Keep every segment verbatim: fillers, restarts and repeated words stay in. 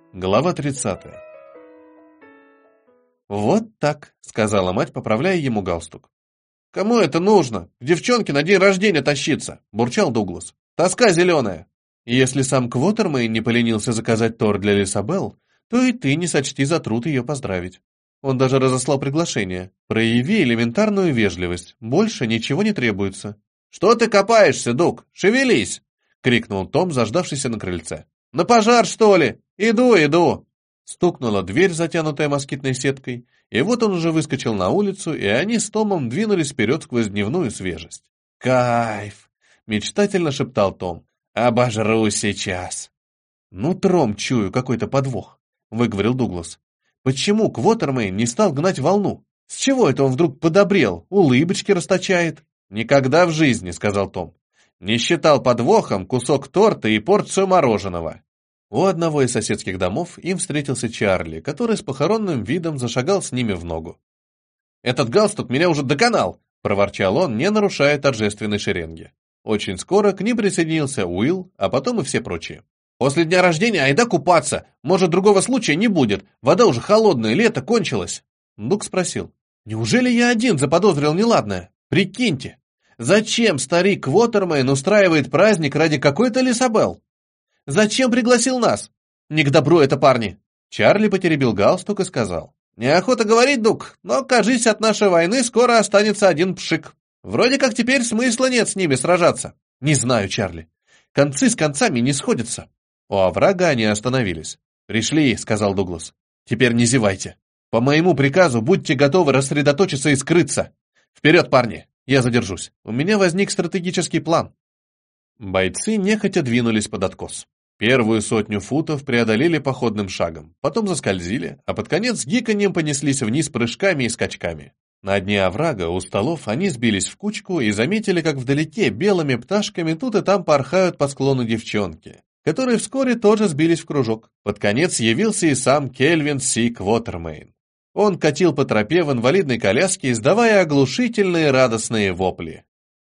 Глава тридцатая. «Вот так», — сказала мать, поправляя ему галстук. «Кому это нужно? К девчонке на день рождения тащиться», — бурчал Дуглас. «Тоска зеленая». «Если сам Квотермейн не поленился заказать торт для Лисабел, то и ты не сочти за труд ее поздравить. Он даже разослал приглашение. Прояви элементарную вежливость, больше ничего не требуется». «Что ты копаешься, Дуг? Шевелись!» — крикнул Том, заждавшийся на крыльце. «На пожар, что ли? Иду, иду!» Стукнула дверь, затянутая москитной сеткой, и вот он уже выскочил на улицу, и они с Томом двинулись вперед сквозь дневную свежесть. «Кайф!» — мечтательно шептал Том. «Обожрусь сейчас!» «Нутром чую какой-то подвох», — выговорил Дуглас. «Почему Квотермейн не стал гнать волну? С чего это он вдруг подобрел, улыбочки расточает?» «Никогда в жизни», — сказал Том. «Не считал подвохом кусок торта и порцию мороженого». У одного из соседских домов им встретился Чарли, который с похоронным видом зашагал с ними в ногу. «Этот галстук меня уже доконал!» — проворчал он, не нарушая торжественной шеренги. Очень скоро к ним присоединился Уилл, а потом и все прочие. «После дня рождения айда купаться! Может, другого случая не будет! Вода уже холодная, лето кончилось!» Дуг спросил. «Неужели я один заподозрил неладное? Прикиньте! Зачем старик Квотермейн устраивает праздник ради какой-то Лисабел? Зачем пригласил нас? Не к добру это, парни!» Чарли потеребил галстук и сказал. «Неохота говорить, Дуг, но, кажись, от нашей войны скоро останется один пшик. Вроде как теперь смысла нет с ними сражаться». «Не знаю, Чарли. Концы с концами не сходятся». У оврага они остановились. «Пришли», — сказал Дуглас. «Теперь не зевайте. По моему приказу будьте готовы рассредоточиться и скрыться. Вперед, парни! Я задержусь. У меня возник стратегический план». Бойцы нехотя двинулись под откос. Первую сотню футов преодолели походным шагом, потом заскользили, а под конец с гиканьем понеслись вниз прыжками и скачками. На дне оврага у столов они сбились в кучку и заметили, как вдалеке белыми пташками тут и там порхают по склону девчонки, которые вскоре тоже сбились в кружок. Под конец явился и сам Кельвин Си Квотермейн. Он катил по тропе в инвалидной коляске, издавая оглушительные радостные вопли.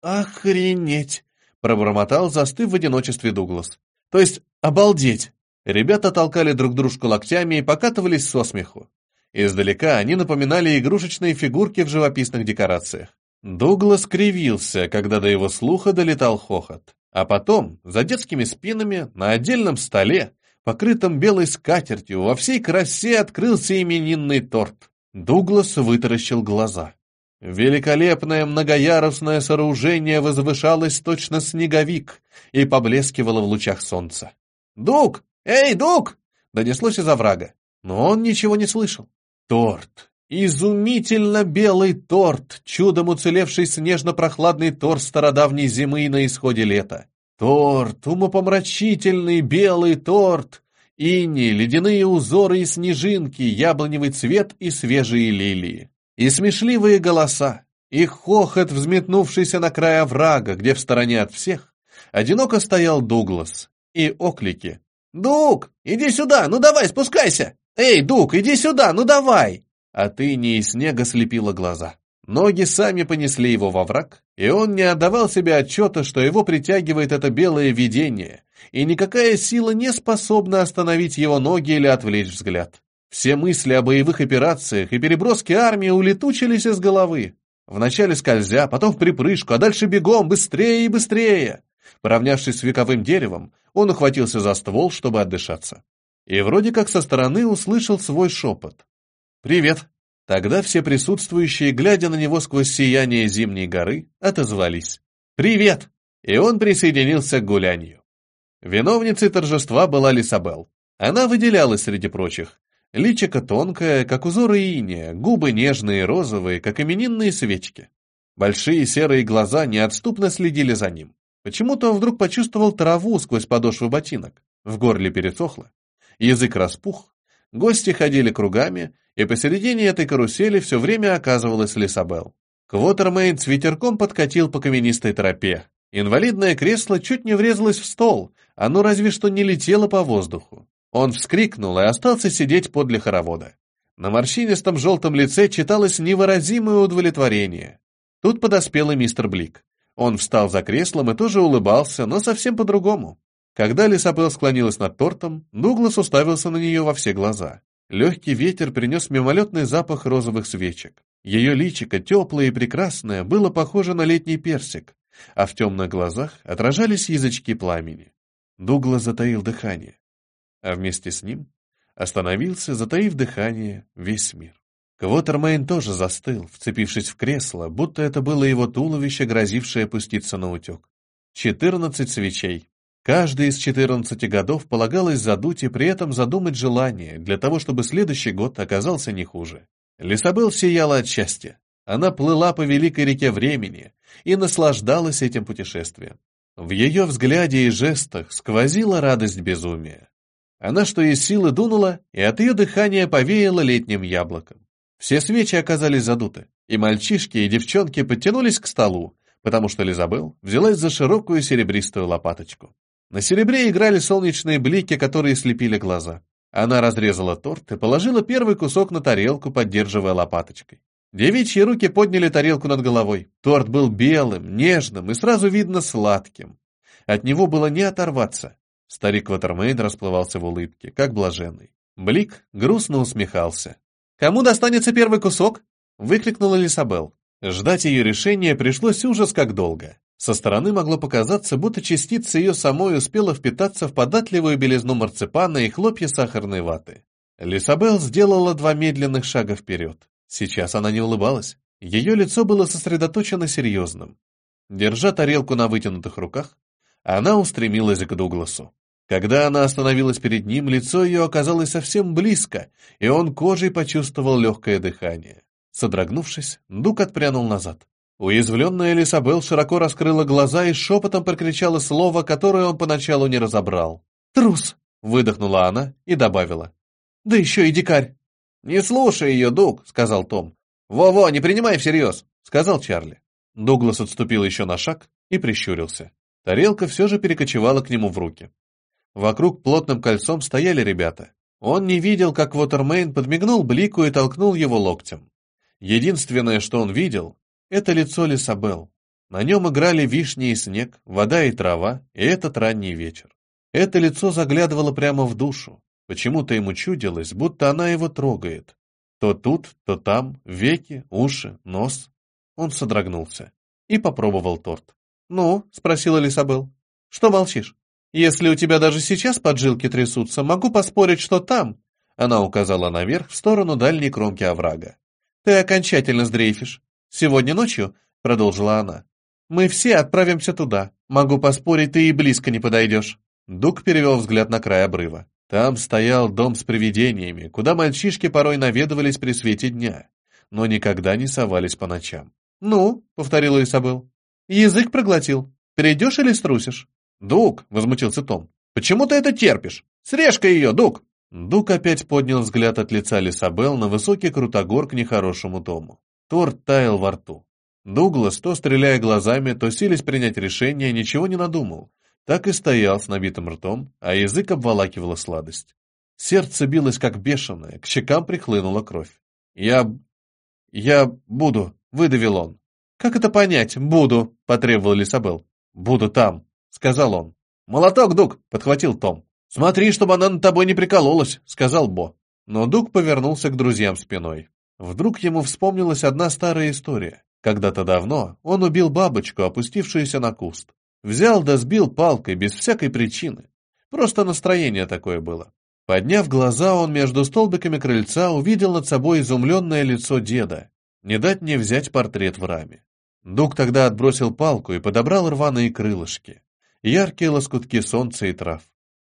«Охренеть!» — пробормотал, застыв в одиночестве Дуглас. «То есть обалдеть!» Ребята толкали друг дружку локтями и покатывались со смеху. Издалека они напоминали игрушечные фигурки в живописных декорациях. Дуглас кривился, когда до его слуха долетал хохот. А потом, за детскими спинами, на отдельном столе, покрытом белой скатертью, во всей красе открылся именинный торт. Дуглас вытаращил глаза. Великолепное многоярусное сооружение возвышалось точно снеговик и поблескивало в лучах солнца. «Дуг! Эй, Дуг!» — донеслось из оврага, но он ничего не слышал. Торт! Изумительно белый торт, чудом уцелевший снежно-прохладный торт стародавней зимы на исходе лета. Торт, умопомрачительный белый торт, иней, ледяные узоры и снежинки, яблоневый цвет и свежие лилии. И смешливые голоса, и хохот, взметнувшийся на край оврага, где в стороне от всех одиноко стоял Дуглас, и оклики. «Дуг, иди сюда, ну давай, спускайся! Эй, Дуг, иди сюда, ну давай!» От инея и снега слепило глаза. Ноги сами понесли его во враг, и он не отдавал себе отчета, что его притягивает это белое видение, и никакая сила не способна остановить его ноги или отвлечь взгляд. Все мысли о боевых операциях и переброске армии улетучились из головы. Вначале скользя, потом в припрыжку, а дальше бегом, быстрее и быстрее. Поравнявшись с вековым деревом, он ухватился за ствол, чтобы отдышаться. И вроде как со стороны услышал свой шепот. «Привет!» Тогда все присутствующие, глядя на него сквозь сияние зимней горы, отозвались. «Привет!» И он присоединился к гулянию. Виновницей торжества была Лисабел. Она выделялась среди прочих. Личико тонкое, как узоры инея, губы нежные и розовые, как именинные свечки. Большие серые глаза неотступно следили за ним. Почему-то он вдруг почувствовал траву сквозь подошвы ботинок. В горле пересохло. Язык распух. Гости ходили кругами, и посередине этой карусели все время оказывалась Лисабел. Квотермейн с ветерком подкатил по каменистой тропе. Инвалидное кресло чуть не врезалось в стол, оно разве что не летело по воздуху. Он вскрикнул и остался сидеть подле хоровода. На морщинистом желтом лице читалось невыразимое удовлетворение. Тут подоспел и мистер Блик. Он встал за креслом и тоже улыбался, но совсем по-другому. Когда Лисабел склонилась над тортом, Дуглас уставился на нее во все глаза. Легкий ветер принес мимолетный запах розовых свечек. Ее личико, теплое и прекрасное, было похоже на летний персик, а в темных глазах отражались язычки пламени. Дуглас затаил дыхание, а вместе с ним остановился, затаив дыхание, весь мир. Квотермейн тоже застыл, вцепившись в кресло, будто это было его туловище, грозившее опуститься на утек. Четырнадцать свечей. Каждый из четырнадцати годов полагалось задуть и при этом задумать желание, для того, чтобы следующий год оказался не хуже. Лисабел сияла от счастья. Она плыла по великой реке времени и наслаждалась этим путешествием. В ее взгляде и жестах сквозила радость безумия. Она что из силы дунула, и от ее дыхания повеяло летним яблоком. Все свечи оказались задуты, и мальчишки и девчонки подтянулись к столу, потому что Лизабел взялась за широкую серебристую лопаточку. На серебре играли солнечные блики, которые слепили глаза. Она разрезала торт и положила первый кусок на тарелку, поддерживая лопаточкой. Девичьи руки подняли тарелку над головой. Торт был белым, нежным и сразу видно сладким. От него было не оторваться. Старик Квотермейн расплывался в улыбке, как блаженный. Блик грустно усмехался. «Кому достанется первый кусок?» — выкрикнула Лисабел. Ждать ее решения пришлось ужас как долго. Со стороны могло показаться, будто частица ее самой успела впитаться в податливую белизну марципана и хлопья сахарной ваты. Лисабел сделала два медленных шага вперед. Сейчас она не улыбалась. Ее лицо было сосредоточено серьезным. Держа тарелку на вытянутых руках, она устремилась к Дугласу. Когда она остановилась перед ним, лицо ее оказалось совсем близко, и он кожей почувствовал легкое дыхание. Содрогнувшись, Дуг отпрянул назад. Уязвленная Лисабел широко раскрыла глаза и шепотом прокричала слово, которое он поначалу не разобрал. «Трус!» — выдохнула она и добавила. «Да еще и дикарь!» «Не слушай ее, Дуг!» — сказал Том. «Во-во, не принимай всерьез!» — сказал Чарли. Дуглас отступил еще на шаг и прищурился. Тарелка все же перекочевала к нему в руки. Вокруг плотным кольцом стояли ребята. Он не видел, как Квотермейн подмигнул Блику и толкнул его локтем. Единственное, что он видел, это лицо Лисабел. На нем играли вишни и снег, вода и трава, и этот ранний вечер. Это лицо заглядывало прямо в душу. Почему-то ему чудилось, будто она его трогает. То тут, то там, веки, уши, нос. Он содрогнулся и попробовал торт. «Ну?» — спросила Лисабел. «Что молчишь? Если у тебя даже сейчас поджилки трясутся, могу поспорить, что там...» Она указала наверх, в сторону дальней кромки оврага. «Ты окончательно сдрейфишь. Сегодня ночью, — продолжила она, — мы все отправимся туда. Могу поспорить, ты и близко не подойдешь». Дуг перевел взгляд на край обрыва. Там стоял дом с привидениями, куда мальчишки порой наведывались при свете дня, но никогда не совались по ночам. «Ну?» — повторила Исабел. «Язык проглотил. Придешь или струсишь?» «Дуг!» — возмутился Том. «Почему ты это терпишь? Срежь-ка ее, Дуг!» Дуг опять поднял взгляд от лица Лисабел на высокий крутогор к нехорошему Тому. Торт таял во рту. Дуглас, то стреляя глазами, то силясь принять решение, ничего не надумал. Так и стоял с набитым ртом, а язык обволакивала сладость. Сердце билось как бешеное, к щекам прихлынула кровь. «Я... я буду», — выдавил он. «Как это понять? Буду», — потребовал Лисабел. «Буду там», — сказал он. «Молоток, Дуг», — подхватил Том. «Смотри, чтобы она над тобой не прикололась», — сказал Бо. Но Дуг повернулся к друзьям спиной. Вдруг ему вспомнилась одна старая история. Когда-то давно он убил бабочку, опустившуюся на куст. Взял да сбил палкой, без всякой причины. Просто настроение такое было. Подняв глаза, он между столбиками крыльца увидел над собой изумленное лицо деда. Не дать мне взять портрет в раме. Дуг тогда отбросил палку и подобрал рваные крылышки. Яркие лоскутки солнца и трав.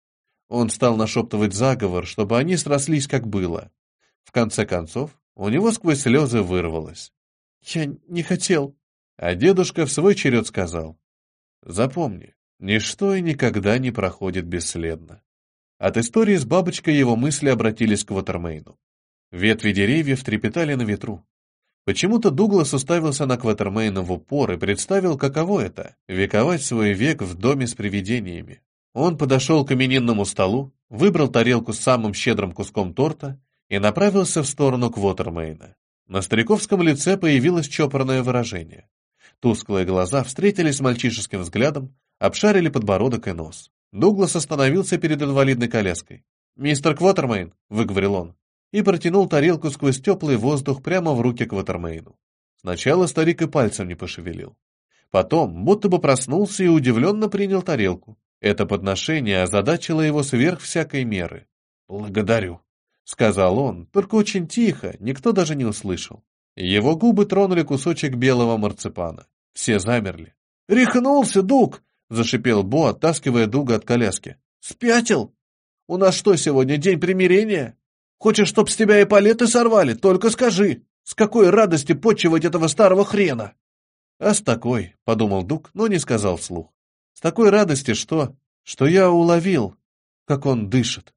Он стал нашептывать заговор, чтобы они срослись, как было. В конце концов, у него сквозь слезы вырвалось. «Я не хотел». А дедушка в свой черед сказал. «Запомни, ничто и никогда не проходит бесследно». От истории с бабочкой его мысли обратились к Квотермейну. Ветви деревьев трепетали на ветру. Почему-то Дуглас уставился на Квотермейна в упор и представил, каково это — вековать свой век в доме с привидениями. Он подошел к именинному столу, выбрал тарелку с самым щедрым куском торта и направился в сторону Квотермейна. На стариковском лице появилось чопорное выражение. Тусклые глаза встретились с мальчишеским взглядом, обшарили подбородок и нос. Дуглас остановился перед инвалидной коляской. «Мистер Квотермейн», — выговорил он, и протянул тарелку сквозь теплый воздух прямо в руки Квотермейну. Сначала старик и пальцем не пошевелил. Потом, будто бы проснулся и удивленно принял тарелку. Это подношение озадачило его сверх всякой меры. «Благодарю», — сказал он, только очень тихо, никто даже не услышал. Его губы тронули кусочек белого марципана. Все замерли. «Рехнулся, Дуг!» — зашипел Бо, оттаскивая Дуга от коляски. «Спятил? У нас что сегодня, день примирения? Хочешь, чтоб с тебя эполеты сорвали? Только скажи, с какой радости почивать этого старого хрена?» «А с такой», — подумал Дуг, но не сказал вслух. «С такой радости, что... что я уловил, как он дышит».